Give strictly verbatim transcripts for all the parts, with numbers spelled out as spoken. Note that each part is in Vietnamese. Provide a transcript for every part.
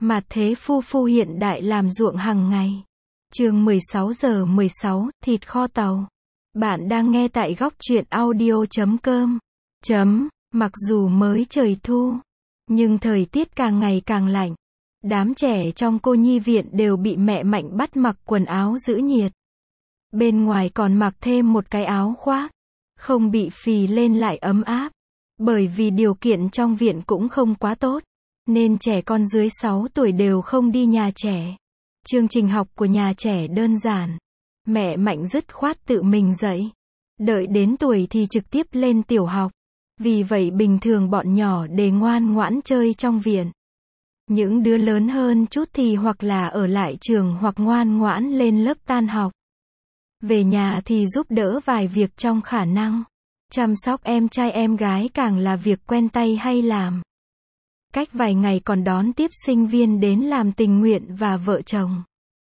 Mạt thế phu phu hiện đại làm ruộng hàng ngày. Chương mười sáu giờ mười sáu, thịt kho tàu. Bạn đang nghe tại góc truyện audio chấm com. Chấm, mặc dù mới trời thu, nhưng thời tiết càng ngày càng lạnh. Đám trẻ trong cô nhi viện đều bị mẹ Mạnh bắt mặc quần áo giữ nhiệt. Bên ngoài còn mặc thêm một cái áo khoác, không bị phì lên lại ấm áp. Bởi vì điều kiện trong viện cũng không quá tốt, nên trẻ con dưới sáu tuổi đều không đi nhà trẻ. Chương trình học của nhà trẻ đơn giản. Mẹ Mạnh dứt khoát tự mình dạy. Đợi đến tuổi thì trực tiếp lên tiểu học. Vì vậy bình thường bọn nhỏ để ngoan ngoãn chơi trong viện. Những đứa lớn hơn chút thì hoặc là ở lại trường hoặc ngoan ngoãn lên lớp tan học. Về nhà thì giúp đỡ vài việc trong khả năng. Chăm sóc em trai em gái càng là việc quen tay hay làm. Cách vài ngày còn đón tiếp sinh viên đến làm tình nguyện và vợ chồng.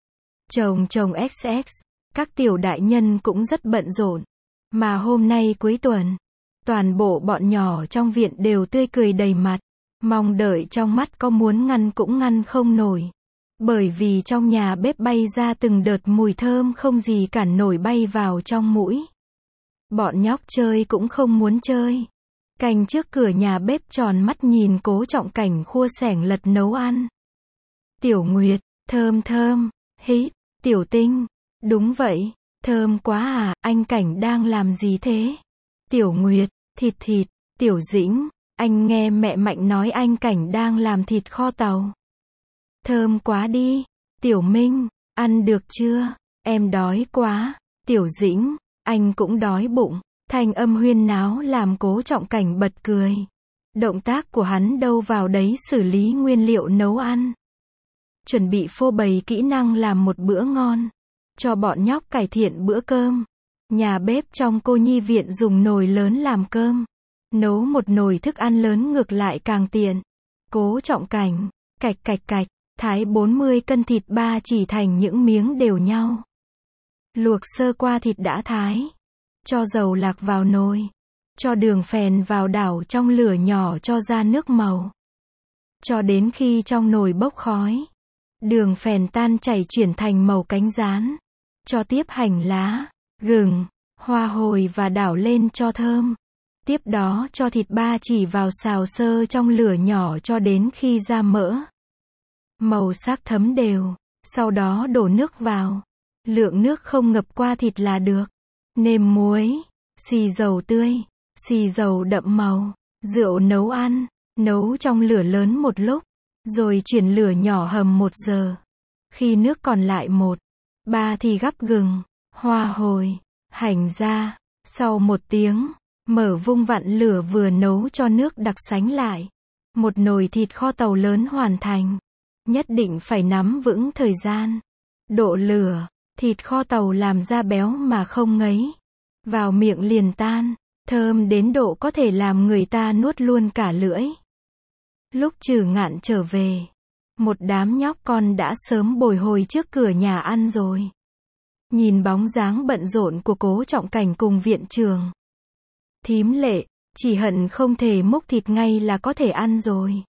Chồng chồng ích ích, các tiểu đại nhân cũng rất bận rộn. Mà hôm nay cuối tuần, toàn bộ bọn nhỏ trong viện đều tươi cười đầy mặt. Mong đợi trong mắt có muốn ngăn cũng ngăn không nổi. Bởi vì trong nhà bếp bay ra từng đợt mùi thơm không gì cản nổi bay vào trong mũi. Bọn nhóc chơi cũng không muốn chơi. Canh trước cửa nhà bếp tròn mắt nhìn Cố Trọng Cảnh khua xẻng lật nấu ăn. Tiểu Nguyệt, thơm thơm, hít, Tiểu Tinh, đúng vậy, thơm quá à, anh Cảnh đang làm gì thế? Tiểu Nguyệt, thịt thịt, Tiểu Dĩnh, anh nghe mẹ Mạnh nói anh Cảnh đang làm thịt kho tàu. Thơm quá đi, Tiểu Minh, ăn được chưa? Em đói quá, Tiểu Dĩnh, anh cũng đói bụng. Thanh âm huyên náo làm Cố Trọng Cảnh bật cười. Động tác của hắn đâu vào đấy xử lý nguyên liệu nấu ăn. Chuẩn bị phô bày kỹ năng làm một bữa ngon. Cho bọn nhóc cải thiện bữa cơm. Nhà bếp trong cô nhi viện dùng nồi lớn làm cơm. Nấu một nồi thức ăn lớn ngược lại càng tiện. Cố Trọng Cảnh, cạch cạch cạch, thái bốn mươi cân thịt ba chỉ thành những miếng đều nhau. Luộc sơ qua thịt đã thái. Cho dầu lạc vào nồi. Cho đường phèn vào đảo trong lửa nhỏ cho ra nước màu. Cho đến khi trong nồi bốc khói. Đường phèn tan chảy chuyển thành màu cánh gián. Cho tiếp hành lá, gừng, hoa hồi và đảo lên cho thơm. Tiếp đó cho thịt ba chỉ vào xào sơ trong lửa nhỏ cho đến khi ra mỡ. Màu sắc thấm đều. Sau đó đổ nước vào. Lượng nước không ngập qua thịt là được. Nêm muối, xì dầu tươi, xì dầu đậm màu, rượu nấu ăn, nấu trong lửa lớn một lúc, rồi chuyển lửa nhỏ hầm một giờ. Khi nước còn lại một, ba thì gắp gừng, hoa hồi, hành ra. Sau một tiếng, mở vung vặn lửa vừa nấu cho nước đặc sánh lại. Một nồi thịt kho tàu lớn hoàn thành. Nhất định phải nắm vững thời gian. Độ lửa. Thịt kho tàu làm ra béo mà không ngấy. Vào miệng liền tan, thơm đến độ có thể làm người ta nuốt luôn cả lưỡi. Lúc Trừ Ngạn trở về, một đám nhóc con đã sớm bồi hồi trước cửa nhà ăn rồi. Nhìn bóng dáng bận rộn của Cố Trọng Cảnh cùng viện trưởng. Thím Lệ, chỉ hận không thể múc thịt ngay là có thể ăn rồi.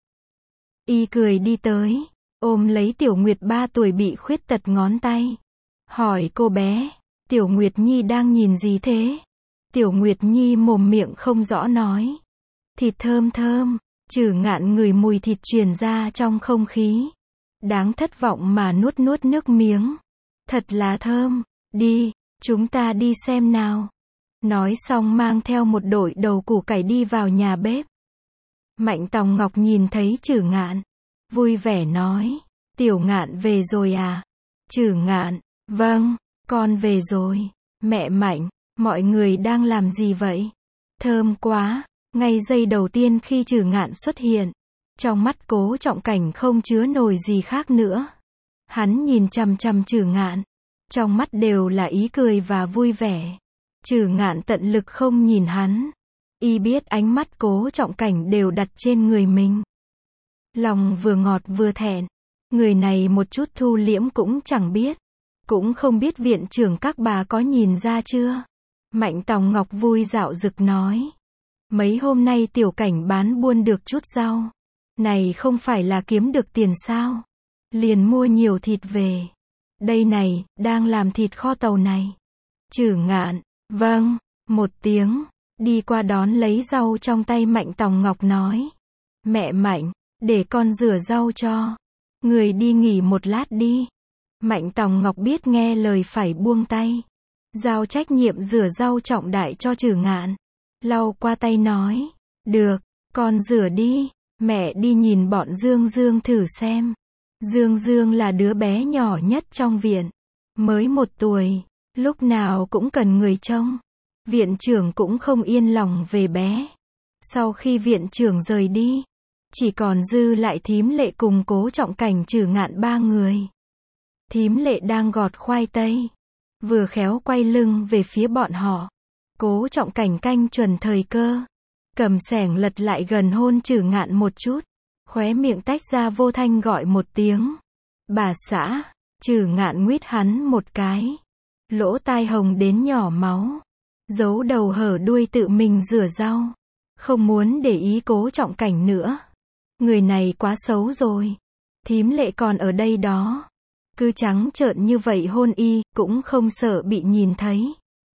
Y cười đi tới, ôm lấy Tiểu Nguyệt ba tuổi bị khuyết tật ngón tay. Hỏi cô bé, Tiểu Nguyệt Nhi đang nhìn gì thế? Tiểu Nguyệt Nhi mồm miệng không rõ nói. Thịt thơm thơm, Trừ Ngạn ngửi mùi thịt truyền ra trong không khí. Đáng thất vọng mà nuốt nuốt nước miếng. Thật là thơm, đi, chúng ta đi xem nào. Nói xong mang theo một đội đầu củ cải đi vào nhà bếp. Mạnh Tòng Ngọc nhìn thấy Trừ Ngạn, vui vẻ nói, Tiểu Ngạn về rồi à? Trừ Ngạn, vâng, con về rồi. Mẹ Mạnh, mọi người đang làm gì vậy? Thơm quá. Ngay giây đầu tiên khi Trừ Ngạn xuất hiện, trong mắt Cố Trọng Cảnh không chứa nổi gì khác nữa. Hắn nhìn chằm chằm Trừ Ngạn, trong mắt đều là ý cười và vui vẻ. Trừ Ngạn tận lực không nhìn hắn. Y biết ánh mắt Cố Trọng Cảnh đều đặt trên người mình. Lòng vừa ngọt vừa thẹn. Người này một chút thu liễm cũng chẳng biết. Cũng không biết viện trưởng các bà có nhìn ra chưa? Mạnh Tòng Ngọc vui dạo dực nói. Mấy hôm nay Tiểu Cảnh bán buôn được chút rau. Này không phải là kiếm được tiền sao? liền mua nhiều thịt về. Đây này, đang làm thịt kho tàu này. Trử Ngạn, vâng, một tiếng, đi qua đón lấy rau trong tay Mạnh Tòng Ngọc nói. Mẹ Mạnh, để con rửa rau cho. Người đi nghỉ một lát đi. Mạnh Tòng Ngọc biết nghe lời phải buông tay. Giao trách nhiệm rửa rau trọng đại cho Trử Ngạn. Lau qua tay nói. Được, con rửa đi. Mẹ đi nhìn bọn Dương Dương thử xem. Dương Dương là đứa bé nhỏ nhất trong viện. Mới một tuổi, lúc nào cũng cần người trông. Viện trưởng cũng không yên lòng về bé. Sau khi viện trưởng rời đi, chỉ còn dư lại Thím Lệ cùng Cố Trọng Cảnh Trử Ngạn ba người. Thím Lệ đang gọt khoai tây, vừa khéo quay lưng về phía bọn họ. Cố Trọng Cảnh canh chuẩn thời cơ, cầm xẻng lật lại gần hôn Trử Ngạn một chút, khóe miệng tách ra vô thanh gọi một tiếng. Bà xã. Trử Ngạn nguyết hắn một cái. Lỗ tai hồng đến nhỏ máu. Giấu đầu hở đuôi tự mình rửa rau. Không muốn để ý Cố Trọng Cảnh nữa. Người này quá xấu rồi. Thím Lệ còn ở đây đó. Cứ trắng trợn như vậy hôn y, cũng không sợ bị nhìn thấy.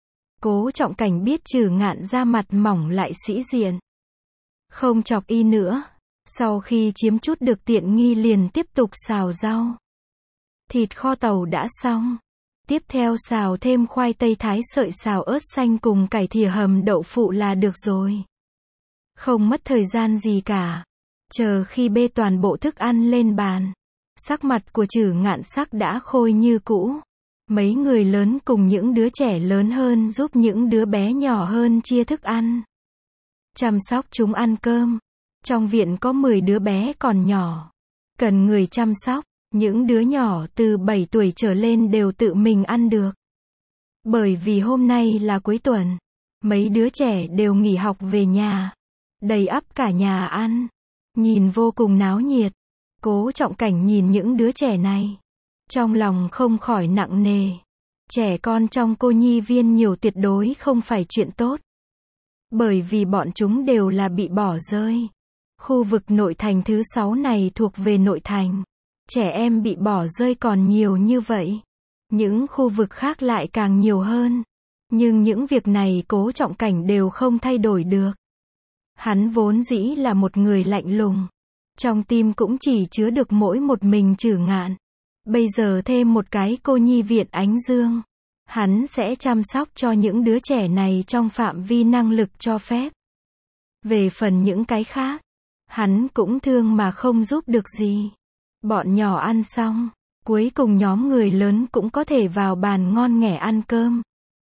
Cố Trọng Cảnh biết Trử Ngạn da mặt mỏng lại sĩ diện. Không chọc y nữa. Sau khi chiếm chút được tiện nghi liền tiếp tục xào rau. Thịt kho tàu đã xong. Tiếp theo xào thêm khoai tây thái sợi xào ớt xanh cùng cải thìa hầm đậu phụ là được rồi. Không mất thời gian gì cả. Chờ khi bê toàn bộ thức ăn lên bàn. Sắc mặt của Trử Ngạn sắc đã khôi như cũ. Mấy người lớn cùng những đứa trẻ lớn hơn giúp những đứa bé nhỏ hơn chia thức ăn. Chăm sóc chúng ăn cơm. Trong viện có mười đứa bé còn nhỏ. Cần người chăm sóc. Những đứa nhỏ từ bảy tuổi trở lên đều tự mình ăn được. Bởi vì hôm nay là cuối tuần. Mấy đứa trẻ đều nghỉ học về nhà. Đầy ắp cả nhà ăn. Nhìn vô cùng náo nhiệt. Cố Trọng Cảnh nhìn những đứa trẻ này. Trong lòng không khỏi nặng nề. Trẻ con trong cô nhi viên nhiều tuyệt đối không phải chuyện tốt. Bởi vì bọn chúng đều là bị bỏ rơi. Khu vực nội thành thứ sáu này thuộc về nội thành. Trẻ em bị bỏ rơi còn nhiều như vậy. Những khu vực khác lại càng nhiều hơn. Nhưng những việc này Cố Trọng Cảnh đều không thay đổi được. Hắn vốn dĩ là một người lạnh lùng. Trong tim cũng chỉ chứa được mỗi một mình Trử Ngạn. Bây giờ thêm một cái cô nhi viện Ánh Dương. Hắn sẽ chăm sóc cho những đứa trẻ này trong phạm vi năng lực cho phép. Về phần những cái khác, hắn cũng thương mà không giúp được gì. Bọn nhỏ ăn xong, cuối cùng nhóm người lớn cũng có thể vào bàn ngon nghẻ ăn cơm.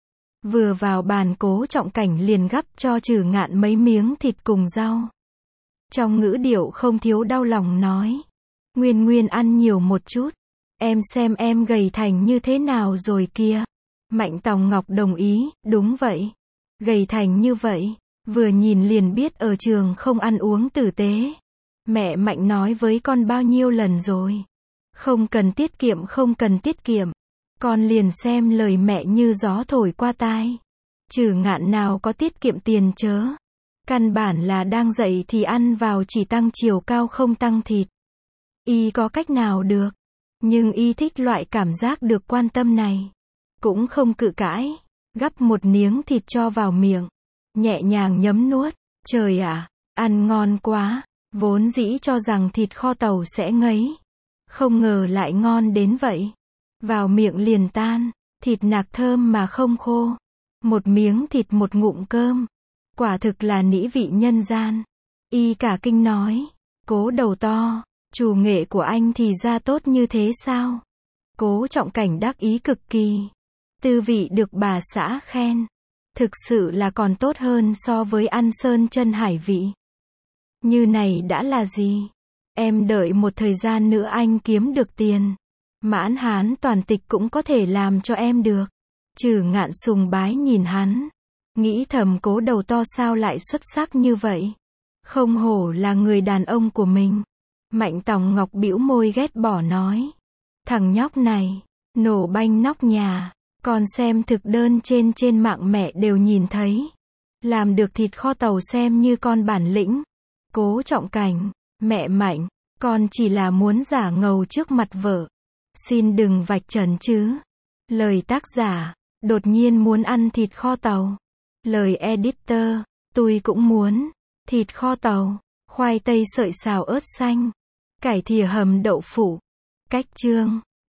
Vừa vào bàn Cố Trọng Cảnh liền gắp cho Trử Ngạn mấy miếng thịt cùng rau. Trong ngữ điệu không thiếu đau lòng nói. Nguyên Nguyên ăn nhiều một chút. Em xem em gầy thành như thế nào rồi kia. Mạnh Tòng Ngọc đồng ý, đúng vậy. Gầy thành như vậy, vừa nhìn liền biết ở trường không ăn uống tử tế. Mẹ Mạnh nói với con bao nhiêu lần rồi. Không cần tiết kiệm không cần tiết kiệm. Con liền xem lời mẹ như gió thổi qua tai. Trử Ngạn nào có tiết kiệm tiền chớ. Căn bản là đang dậy thì ăn vào chỉ tăng chiều cao không tăng thịt. Y có cách nào được. Nhưng y thích loại cảm giác được quan tâm này. Cũng không cự cãi. Gắp một miếng thịt cho vào miệng. Nhẹ nhàng nhấm nuốt. Trời ạ, ăn ngon quá. Vốn dĩ cho rằng thịt kho tàu sẽ ngấy. Không ngờ lại ngon đến vậy. Vào miệng liền tan. Thịt nạc thơm mà không khô. Một miếng thịt một ngụm cơm. Quả thực là nĩ vị nhân gian. Y cả kinh nói. Cố đầu to. Chủ nghệ của anh thì ra tốt như thế sao? Cố Trọng Cảnh đắc ý cực kỳ. Tư vị được bà xã khen. Thực sự là còn tốt hơn so với ăn sơn chân hải vị. Như này đã là gì? Em đợi một thời gian nữa anh kiếm được tiền. Mãn hán toàn tịch cũng có thể làm cho em được. Trử Ngạn sùng bái nhìn hắn. Nghĩ thầm cố đầu to sao lại xuất sắc như vậy. Không hổ là người đàn ông của mình. Mạnh Tòng Ngọc bĩu môi ghét bỏ nói. Thằng nhóc này, nổ banh nóc nhà. Còn xem thực đơn trên trên mạng mẹ đều nhìn thấy. Làm được thịt kho tàu xem như con bản lĩnh. Cố Trọng Cảnh, mẹ Mạnh, Con chỉ là muốn giả ngầu trước mặt vợ. Xin đừng vạch trần chứ. Lời tác giả, đột nhiên muốn ăn thịt kho tàu. Lời editor, tôi cũng muốn. Thịt kho tàu, khoai tây sợi xào ớt xanh, cải thìa hầm đậu phụ. Cách chương